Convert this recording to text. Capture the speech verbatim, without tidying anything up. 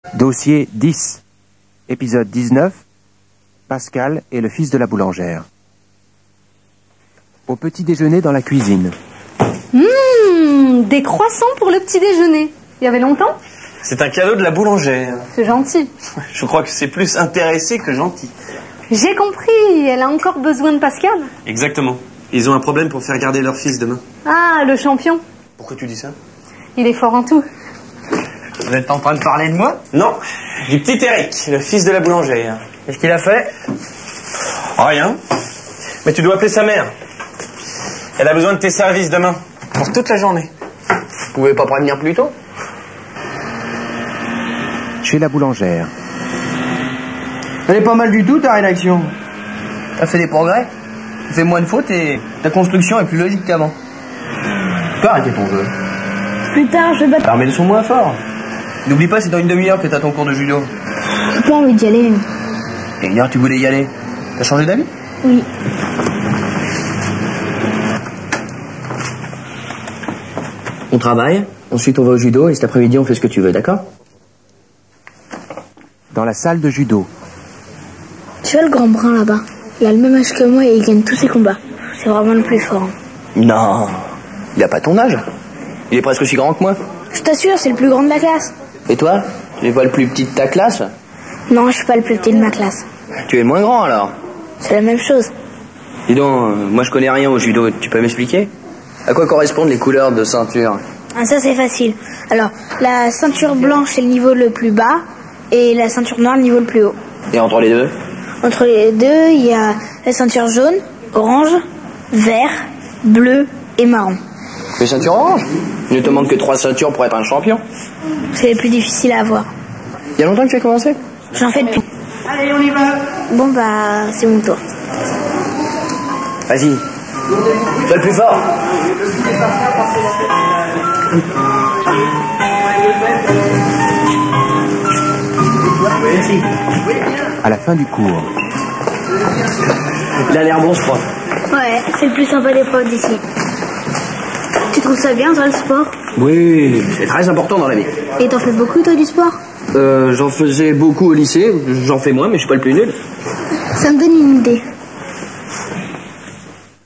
Dossier dix, épisode dix-neuf, Pascal est le fils de la boulangère. Au petit déjeuner dans la cuisine. Mmh, des croissants pour le petit déjeuner. Il y avait longtemps? C'est un cadeau de la boulangère. C'est gentil. Je crois que c'est plus intéressé que gentil. J'ai compris, elle a encore besoin de Pascal. Exactement. Ils ont un problème pour faire garder leur fils demain. Ah, le champion. Pourquoi tu dis ça? Il est fort en tout. Vous êtes en train de parler de moi? Non, du petit Eric, le fils de la boulangère. Qu'est-ce qu'il a fait? Rien. Mais tu dois appeler sa mère. Elle a besoin de tes services demain, pour toute la journée. Vous pouvez pas prévenir plus tôt? Chez la boulangère. Elle est pas mal du tout, ta rédaction. T'as fait des progrès. Tu fais moins de fautes et ta construction est plus logique qu'avant. Tu peux arrêter ton jeu. Plus tard, je vais battre. Alors mets le son moins fort. N'oublie pas, c'est dans une demi-heure que t'as ton cours de judo. J'ai pas envie d'y aller. Et hier, tu voulais y aller. T'as changé d'avis? Oui. On travaille, ensuite on va au judo et cet après-midi on fait ce que tu veux, d'accord? Dans la salle de judo. Tu vois le grand brun là-bas? Il a le même âge que moi et il gagne tous ses combats. C'est vraiment le plus fort. Non, il a pas ton âge. Il est presque aussi grand que moi. Je t'assure, c'est le plus grand de la classe. Et toi? Tu n'es pas le plus petit de ta classe? Non, je suis pas le plus petit de ma classe. Tu es le moins grand alors? C'est la même chose. Dis donc, euh, moi je connais rien au judo, tu peux m'expliquer? À quoi correspondent les couleurs de ceinture? Ah, ça c'est facile. Alors, la ceinture blanche c'est le niveau le plus bas et la ceinture noire le niveau le plus haut. Et entre les deux? Entre les deux, il y a la ceinture jaune, orange, vert, bleu et marron. Les ceintures orange? Il ne te manque que trois ceintures pour être un champion. C'est les plus difficiles à avoir. Il y a longtemps que tu as commencé? J'en fais depuis. Allez, on y va. Bon bah, c'est mon tour. Vas-y. Sois le plus fort. À la fin du cours. Il a l'air bon ce prof. Ouais, c'est le plus sympa des profs d'ici. Tu trouves ça bien toi le sport? Oui, c'est très important dans la vie. Et t'en fais beaucoup toi du sport? Euh, j'en faisais beaucoup au lycée, j'en fais moins mais je suis pas le plus nul. Ça me donne une idée.